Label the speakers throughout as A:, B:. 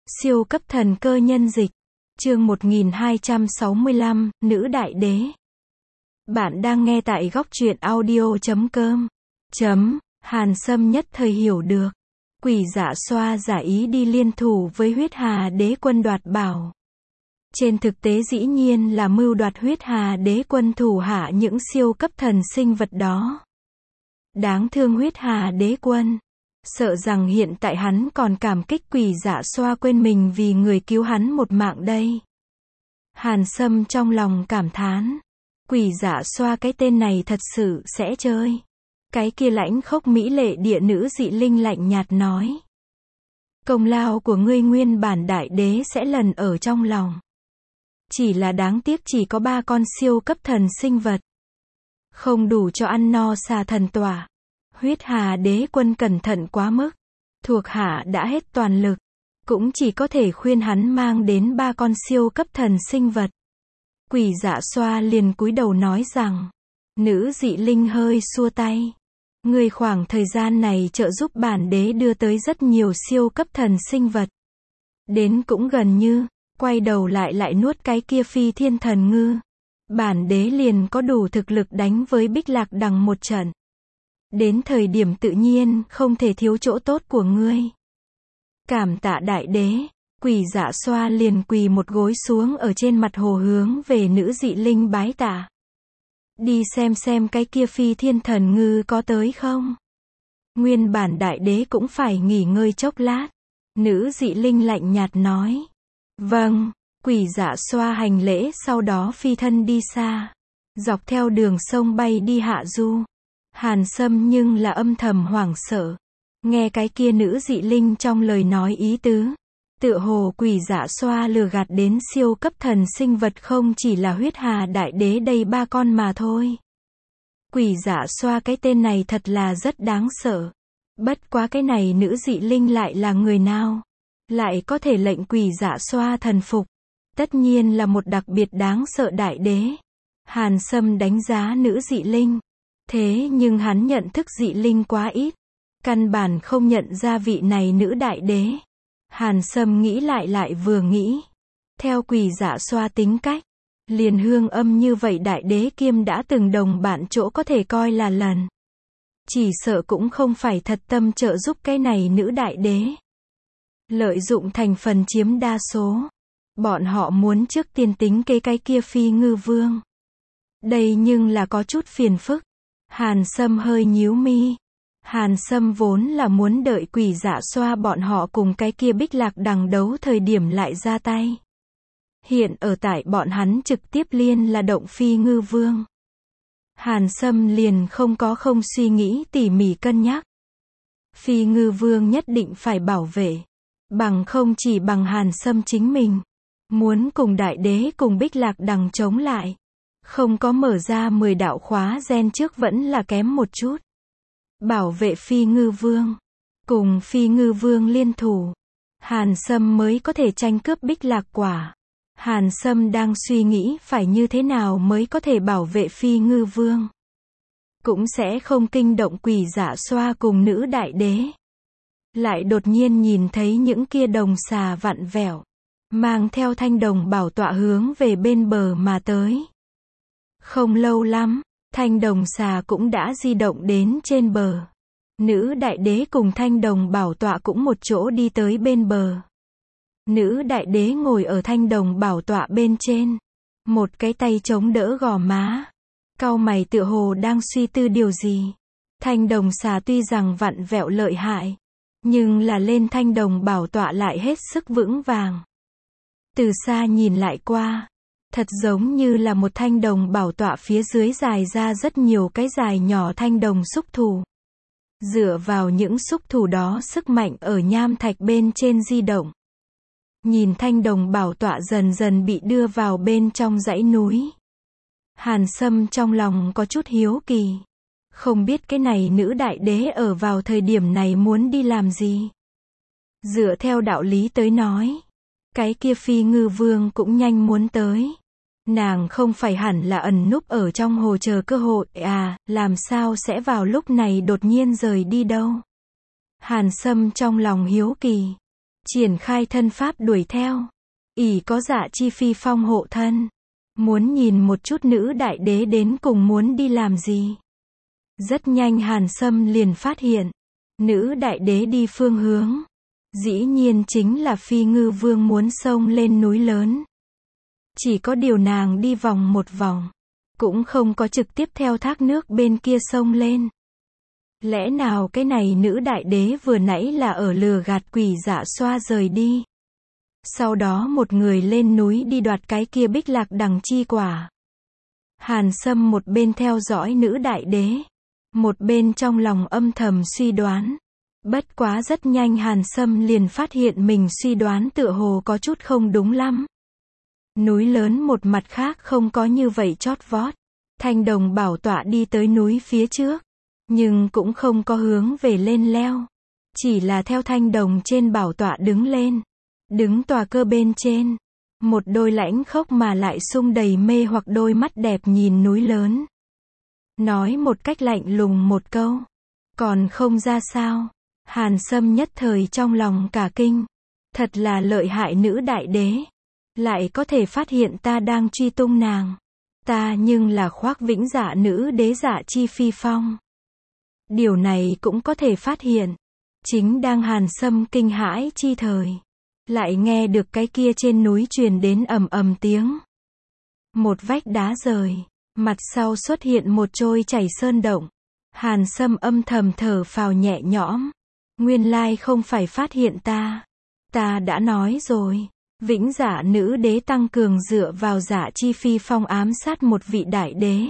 A: Siêu cấp thần cơ nhân dịch. Chương 1265, Nữ Đại Đế. Bạn đang nghe tại góc truyện audio.com. Hàn Sâm nhất thời hiểu được. Quỷ Dạ Xoa giả ý đi liên thủ với Huyết Hà Đế Quân đoạt bảo. Trên thực tế dĩ nhiên là mưu đoạt Huyết Hà Đế Quân thủ hạ những siêu cấp thần sinh vật đó. Đáng thương Huyết Hà Đế Quân. Sợ rằng hiện tại hắn còn cảm kích Quỷ Dạ Xoa quên mình vì người cứu hắn một mạng đây. Hàn Sâm trong lòng cảm thán. Quỷ Dạ Xoa cái tên này thật sự sẽ chơi. Cái kia lãnh khốc mỹ lệ địa nữ dị linh lạnh nhạt nói. Công lao của ngươi nguyên bản đại đế sẽ lần ở trong lòng. Chỉ là đáng tiếc chỉ có 3 con siêu cấp thần sinh vật. Không đủ cho ăn no xà thần tỏa. Huyết Hà Đế Quân cẩn thận quá mức. Thuộc hạ đã hết toàn lực. Cũng chỉ có thể khuyên hắn mang đến 3 con siêu cấp thần sinh vật. Quỷ Dạ Xoa liền cúi đầu nói rằng. Nữ dị linh hơi xua tay. Người khoảng thời gian này trợ giúp bản đế đưa tới rất nhiều siêu cấp thần sinh vật. Đến cũng gần như, quay đầu lại nuốt cái kia phi thiên thần ngư. Bản đế liền có đủ thực lực đánh với Bích Lạc Đằng một trận. Đến thời điểm tự nhiên không thể thiếu chỗ tốt của ngươi. Cảm tạ đại đế. Quỷ Dạ Xoa liền quỳ một gối xuống ở trên mặt hồ hướng về nữ dị linh bái tạ. Đi xem cái kia phi thiên thần ngư có tới không. Nguyên bản đại đế cũng phải nghỉ ngơi chốc lát. Nữ dị linh lạnh nhạt nói. Vâng. Quỷ Dạ Xoa hành lễ sau đó phi thân đi xa. Dọc theo đường sông bay đi hạ du. Hàn Sâm nhưng là âm thầm hoảng sợ. Nghe cái kia nữ dị linh trong lời nói ý tứ. Tựa hồ Quỷ Dạ Xoa lừa gạt đến siêu cấp thần sinh vật không chỉ là Huyết Hà Đại Đế đây 3 con mà thôi. Quỷ Dạ Xoa cái tên này thật là rất đáng sợ. Bất quá cái này nữ dị linh lại là người nào? Lại có thể lệnh Quỷ Dạ Xoa thần phục. Tất nhiên là một đặc biệt đáng sợ đại đế. Hàn Sâm đánh giá nữ dị linh. Thế nhưng hắn nhận thức dị linh quá ít. Căn bản không nhận ra vị này nữ đại đế. Hàn Sâm nghĩ lại vừa nghĩ. Theo Quỷ Dạ Xoa tính cách. Liền hương âm như vậy đại đế kiêm đã từng đồng bạn chỗ có thể coi là lần. Chỉ sợ cũng không phải thật tâm trợ giúp cái này nữ đại đế. Lợi dụng thành phần chiếm đa số. Bọn họ muốn trước tiên tính kế cái kia phi ngư vương. Đây nhưng là có chút phiền phức. Hàn Sâm hơi nhíu mi. Hàn Sâm vốn là muốn đợi Quỷ Dạ Xoa bọn họ cùng cái kia Bích Lạc Đằng đấu thời điểm lại ra tay. Hiện ở tại bọn hắn trực tiếp liên là động phi ngư vương. Hàn Sâm liền không suy nghĩ tỉ mỉ cân nhắc. Phi ngư vương nhất định phải bảo vệ. Bằng không chỉ bằng Hàn Sâm chính mình. Muốn cùng đại đế cùng Bích Lạc Đằng chống lại. Không có mở ra 10 đạo khóa gen trước vẫn là kém một chút. Bảo vệ phi ngư vương. Cùng phi ngư vương liên thủ. Hàn Sâm mới có thể tranh cướp Bích Lạc quả. Hàn Sâm đang suy nghĩ phải như thế nào mới có thể bảo vệ phi ngư vương. Cũng sẽ không kinh động Quỷ Dạ Xoa cùng nữ đại đế. Lại đột nhiên nhìn thấy những kia đồng xà vặn vẹo. Mang theo thanh đồng bảo tọa hướng về bên bờ mà tới. Không lâu lắm. Thanh đồng xà cũng đã di động đến trên bờ. Nữ đại đế cùng thanh đồng bảo tọa cũng một chỗ đi tới bên bờ. Nữ đại đế ngồi ở thanh đồng bảo tọa bên trên. Một cái tay chống đỡ gò má. Cau mày tựa hồ đang suy tư điều gì. Thanh đồng xà tuy rằng vặn vẹo lợi hại. Nhưng là lên thanh đồng bảo tọa lại hết sức vững vàng. Từ xa nhìn lại qua. Thật giống như là một thanh đồng bảo tọa phía dưới dài ra rất nhiều cái dài nhỏ thanh đồng xúc thủ. Dựa vào những xúc thủ đó sức mạnh ở nham thạch bên trên di động. Nhìn thanh đồng bảo tọa dần dần bị đưa vào bên trong dãy núi. Hàn Sâm trong lòng có chút hiếu kỳ. Không biết cái này nữ đại đế ở vào thời điểm này muốn đi làm gì. Dựa theo đạo lý tới nói. Cái kia phi ngư vương cũng nhanh muốn tới. Nàng không phải hẳn là ẩn núp ở trong hồ chờ cơ hội à, làm sao sẽ vào lúc này đột nhiên rời đi đâu. Hàn Sâm trong lòng hiếu kỳ. triển khai thân pháp đuổi theo. Ỷ có Dạ Chi Phi Phong hộ thân. Muốn nhìn một chút nữ đại đế đến cùng muốn đi làm gì. Rất nhanh Hàn Sâm liền phát hiện. Nữ đại đế đi phương hướng. Dĩ nhiên chính là Phi Ngư Vương muốn xông lên núi lớn. Chỉ có điều nàng đi vòng một vòng. Cũng không có trực tiếp theo thác nước bên kia xông lên. Lẽ nào cái này nữ đại đế vừa nãy là ở lừa gạt Quỷ Dạ Xoa rời đi. Sau đó một người lên núi đi đoạt cái kia Bích Lạc Đằng chi quả. Hàn Sâm một bên theo dõi nữ đại đế. Một bên trong lòng âm thầm suy đoán. Bất quá rất nhanh Hàn Sâm liền phát hiện mình suy đoán tựa hồ có chút không đúng lắm. Núi lớn một mặt khác không có như vậy chót vót. Thanh đồng bảo tọa đi tới núi phía trước. Nhưng cũng không có hướng về lên leo. Chỉ là theo thanh đồng trên bảo tọa đứng lên. Đứng tòa cơ bên trên. Một đôi lãnh khốc mà lại sung đầy mê hoặc đôi mắt đẹp nhìn núi lớn. Nói một cách lạnh lùng một câu. Còn không ra sao. Hàn Sâm nhất thời trong lòng cả kinh. Thật là lợi hại nữ đại đế. Lại có thể phát hiện ta đang truy tung nàng. Ta nhưng là Khoác Vĩnh Dạ nữ đế Dạ Chi Phi Phong. Điều này cũng có thể phát hiện. Chính đang Hàn Sâm kinh hãi chi thời. Lại nghe được cái kia trên núi truyền đến ầm ầm tiếng. Một vách đá rời. Mặt sau xuất hiện một trôi chảy sơn động. Hàn Sâm âm thầm thở phào nhẹ nhõm. Nguyên lai không phải phát hiện ta. Ta đã nói rồi. Vĩnh Dạ nữ đế tăng cường dựa vào Dạ Chi Phi Phong ám sát một vị đại đế.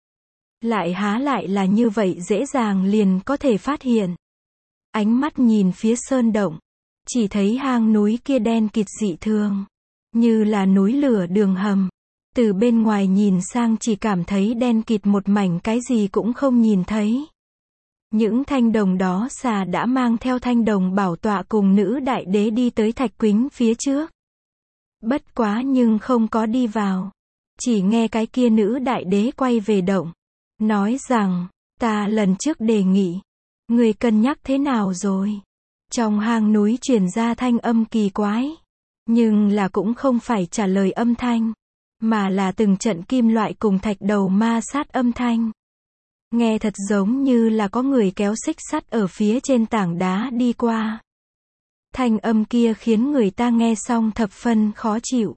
A: Lại há lại là như vậy dễ dàng liền có thể phát hiện. Ánh mắt nhìn phía sơn động. Chỉ thấy hang núi kia đen kịt dị thường. Như là núi lửa đường hầm. Từ bên ngoài nhìn sang chỉ cảm thấy đen kịt một mảnh, cái gì cũng không nhìn thấy. Những thanh đồng đó xà đã mang theo thanh đồng bảo tọa cùng nữ đại đế đi tới Thạch Quýnh phía trước. Bất quá nhưng không có đi vào. Chỉ nghe cái kia nữ đại đế quay về động. Nói rằng, ta lần trước đề nghị. Người cân nhắc thế nào rồi? Trong hang núi truyền ra thanh âm kỳ quái. Nhưng là cũng không phải trả lời âm thanh. Mà là từng trận kim loại cùng thạch đầu ma sát âm thanh. Nghe thật giống như là có người kéo xích sắt ở phía trên tảng đá đi qua. Thanh âm kia khiến người ta nghe xong thập phân khó chịu.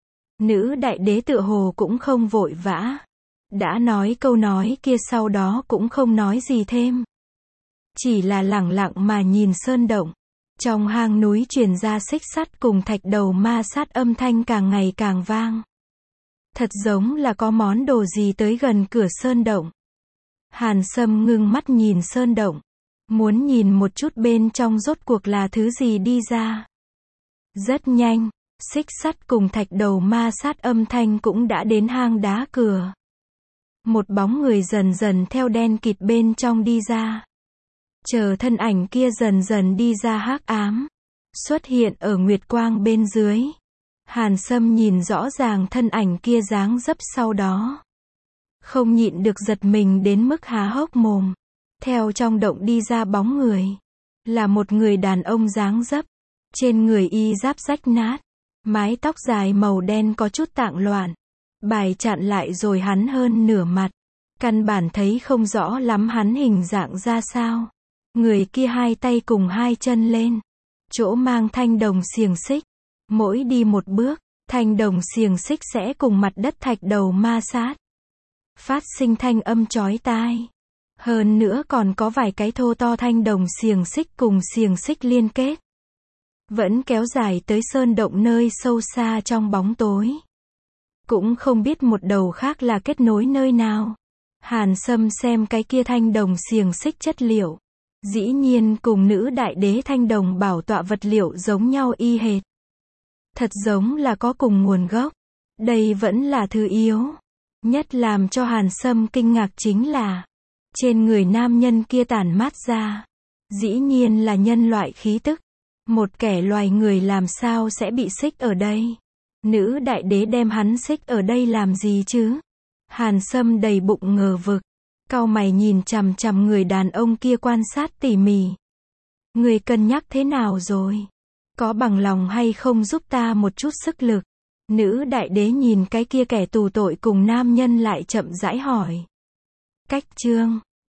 A: Nữ đại đế tựa hồ cũng không vội vã. Đã nói câu nói kia sau đó cũng không nói gì thêm. Chỉ là lẳng lặng mà nhìn sơn động. Trong hang núi truyền ra xích sắt cùng thạch đầu ma sát âm thanh càng ngày càng vang. Thật giống là có món đồ gì tới gần cửa sơn động. Hàn Sâm ngưng mắt nhìn sơn động. Muốn nhìn một chút bên trong rốt cuộc là thứ gì đi ra. Rất nhanh, xích sắt cùng thạch đầu ma sát âm thanh cũng đã đến hang đá cửa. Một bóng người dần dần theo đen kịt bên trong đi ra. Chờ thân ảnh kia dần dần đi ra hắc ám. Xuất hiện ở nguyệt quang bên dưới. Hàn Sâm nhìn rõ ràng thân ảnh kia dáng dấp sau đó. Không nhịn được giật mình đến mức há hốc mồm. Theo trong động đi ra bóng người. Là một người đàn ông dáng dấp. Trên người y giáp rách nát. Mái tóc dài màu đen có chút tạng loạn. Bài chặn lại rồi hắn hơn nửa mặt. Căn bản thấy không rõ lắm hắn hình dạng ra sao. Người kia hai tay cùng hai chân lên. Chỗ mang thanh đồng xiềng xích. Mỗi đi một bước, thanh đồng xiềng xích sẽ cùng mặt đất thạch đầu ma sát. Phát sinh thanh âm chói tai. Hơn nữa còn có vài cái thô to thanh đồng xiềng xích cùng xiềng xích liên kết. Vẫn kéo dài tới sơn động nơi sâu xa trong bóng tối. Cũng không biết một đầu khác là kết nối nơi nào. Hàn Sâm xem cái kia thanh đồng xiềng xích chất liệu. Dĩ nhiên cùng nữ đại đế thanh đồng bảo tọa vật liệu giống nhau y hệt. Thật giống là có cùng nguồn gốc. Đây vẫn là thứ yếu. Nhất làm cho Hàn Sâm kinh ngạc chính là trên người nam nhân kia tản mát ra. Dĩ nhiên là nhân loại khí tức. Một kẻ loài người làm sao sẽ bị xích ở đây? Nữ đại đế đem hắn xích ở đây làm gì chứ? Hàn Sâm đầy bụng ngờ vực. Cau mày nhìn chằm chằm người đàn ông kia quan sát tỉ mỉ. Người cân nhắc thế nào rồi? Có bằng lòng hay không giúp ta một chút sức lực? Nữ đại đế nhìn cái kia kẻ tù tội cùng nam nhân lại chậm rãi hỏi. Cách chương